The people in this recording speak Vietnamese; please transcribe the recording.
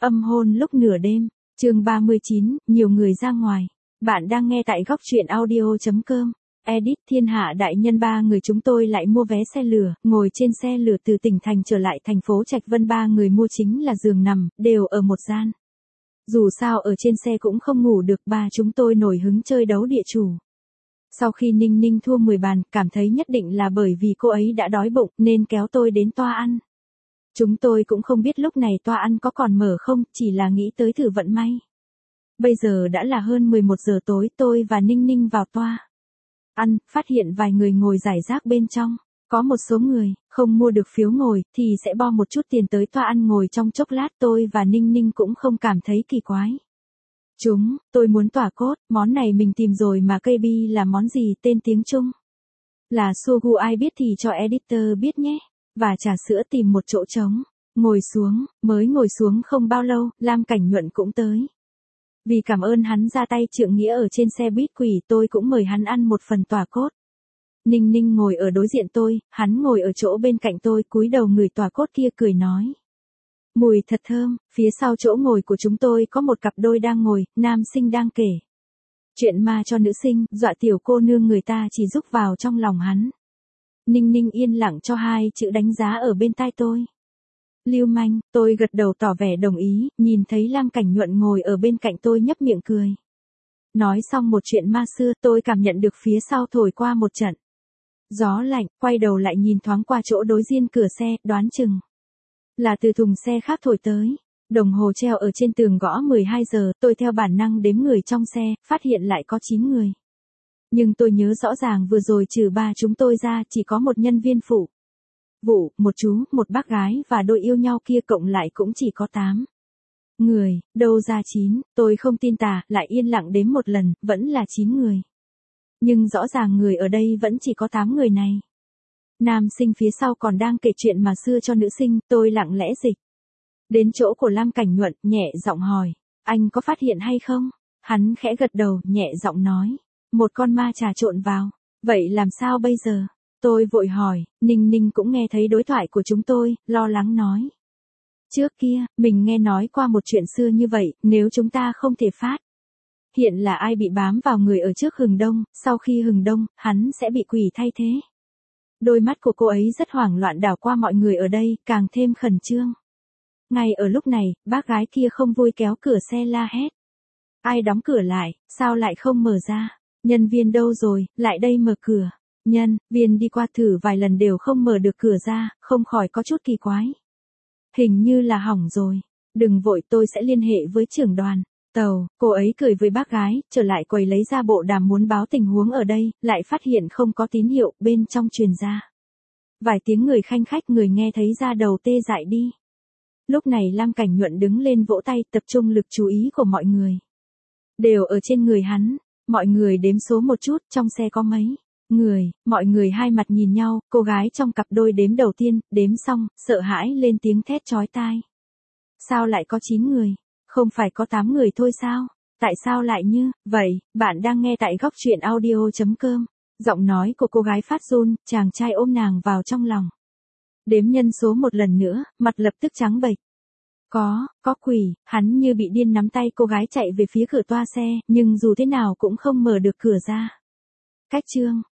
Âm hôn lúc nửa đêm, chương 39, nhiều người ra ngoài. Bạn đang nghe tại góc truyện audio.com. Edit thiên hạ đại nhân, ba người chúng tôi lại mua vé xe lửa, ngồi trên xe lửa từ tỉnh thành trở lại thành phố Trạch Vân. Ba người mua chính là giường nằm, đều ở một gian. Dù sao ở trên xe cũng không ngủ được, ba chúng tôi nổi hứng chơi đấu địa chủ. Sau khi Ninh Ninh thua 10 bàn, cảm thấy nhất định là bởi vì cô ấy đã đói bụng nên kéo tôi đến toa ăn. Chúng tôi cũng không biết lúc này toa ăn có còn mở không, chỉ là nghĩ tới thử vận may. Bây giờ đã là hơn 11 giờ tối, tôi và Ninh Ninh vào toa ăn, phát hiện vài người ngồi rải rác bên trong. Có một số người, không mua được phiếu ngồi, thì sẽ bo một chút tiền tới toa ăn ngồi trong chốc lát. Tôi và Ninh Ninh cũng không cảm thấy kỳ quái. Tôi muốn tỏa cốt, món này mình tìm rồi mà, cây bi là món gì, tên tiếng Trung là Sogu, ai biết thì cho editor biết nhé. Và trà sữa, tìm một chỗ trống, ngồi xuống, mới ngồi xuống không bao lâu, Lam Cảnh Nhuận cũng tới. Vì cảm ơn hắn ra tay trượng nghĩa ở trên xe buýt quỷ, tôi cũng mời hắn ăn một phần tỏa cốt. Ninh Ninh ngồi ở đối diện tôi, hắn ngồi ở chỗ bên cạnh tôi, cúi đầu ngửi tỏa cốt kia cười nói. Mùi thật thơm. Phía sau chỗ ngồi của chúng tôi có một cặp đôi đang ngồi, nam sinh đang kể chuyện ma cho nữ sinh, dọa tiểu cô nương, người ta chỉ rúc vào trong lòng hắn. Ninh Ninh yên lặng cho hai chữ đánh giá ở bên tai tôi. Lưu manh, tôi gật đầu tỏ vẻ đồng ý, nhìn thấy Lam Cảnh Nhuận ngồi ở bên cạnh tôi nhấp miệng cười. Nói xong một chuyện ma xưa, tôi cảm nhận được phía sau thổi qua một trận gió lạnh, quay đầu lại nhìn thoáng qua chỗ đối diện cửa xe, đoán chừng là từ thùng xe khác thổi tới. Đồng hồ treo ở trên tường gõ 12 giờ, tôi theo bản năng đếm người trong xe, phát hiện lại có 9 người. Nhưng tôi nhớ rõ ràng vừa rồi trừ ba chúng tôi ra, chỉ có một nhân viên phụ vụ, một chú, một bác gái và đôi yêu nhau kia, cộng lại cũng chỉ có 8 người, đâu ra 9, tôi không tin tà, lại yên lặng đếm một lần, vẫn là 9 người. Nhưng rõ ràng người ở đây vẫn chỉ có 8 người này. Nam sinh phía sau còn đang kể chuyện mà xưa cho nữ sinh, tôi lặng lẽ dịch đến chỗ của Lam Cảnh Nhuận, nhẹ giọng hỏi, anh có phát hiện hay không? Hắn khẽ gật đầu, nhẹ giọng nói, một con ma trà trộn vào. Vậy làm sao bây giờ? Tôi vội hỏi. Ninh Ninh cũng nghe thấy đối thoại của chúng tôi, lo lắng nói. Trước kia, mình nghe nói qua một chuyện xưa như vậy, nếu chúng ta không thể phát hiện là ai bị bám vào người ở trước hừng đông, sau khi hừng đông, hắn sẽ bị quỷ thay thế. Đôi mắt của cô ấy rất hoảng loạn đảo qua mọi người ở đây, càng thêm khẩn trương. Ngay ở lúc này, bác gái kia không vui kéo cửa xe la hét. Ai đóng cửa lại, sao lại không mở ra? Nhân viên đâu rồi, lại đây mở cửa. Nhân viên đi qua thử vài lần đều không mở được cửa ra, không khỏi có chút kỳ quái. Hình như là hỏng rồi. Đừng vội, tôi sẽ liên hệ với trưởng đoàn tàu. Cô ấy cười với bác gái, trở lại quầy lấy ra bộ đàm muốn báo tình huống ở đây, lại phát hiện không có tín hiệu, bên trong truyền ra vài tiếng người khanh khách, người nghe thấy da đầu tê dại đi. Lúc này Lam Cảnh Nhuận đứng lên vỗ tay, tập trung lực chú ý của mọi người đều ở trên người hắn. Mọi người đếm số một chút, trong xe có mấy người, mọi người hai mặt nhìn nhau, cô gái trong cặp đôi đếm đầu tiên, đếm xong, sợ hãi lên tiếng thét chói tai. Sao lại có 9 người? Không phải có 8 người thôi sao? Tại sao lại như vậy? Bạn đang nghe tại góc truyện audio.com. Giọng nói của cô gái phát run, chàng trai ôm nàng vào trong lòng. Đếm nhân số một lần nữa, mặt lập tức trắng bệch. Có quỷ. Hắn như bị điên nắm tay cô gái chạy về phía cửa toa xe, nhưng dù thế nào cũng không mở được cửa ra. Cách chương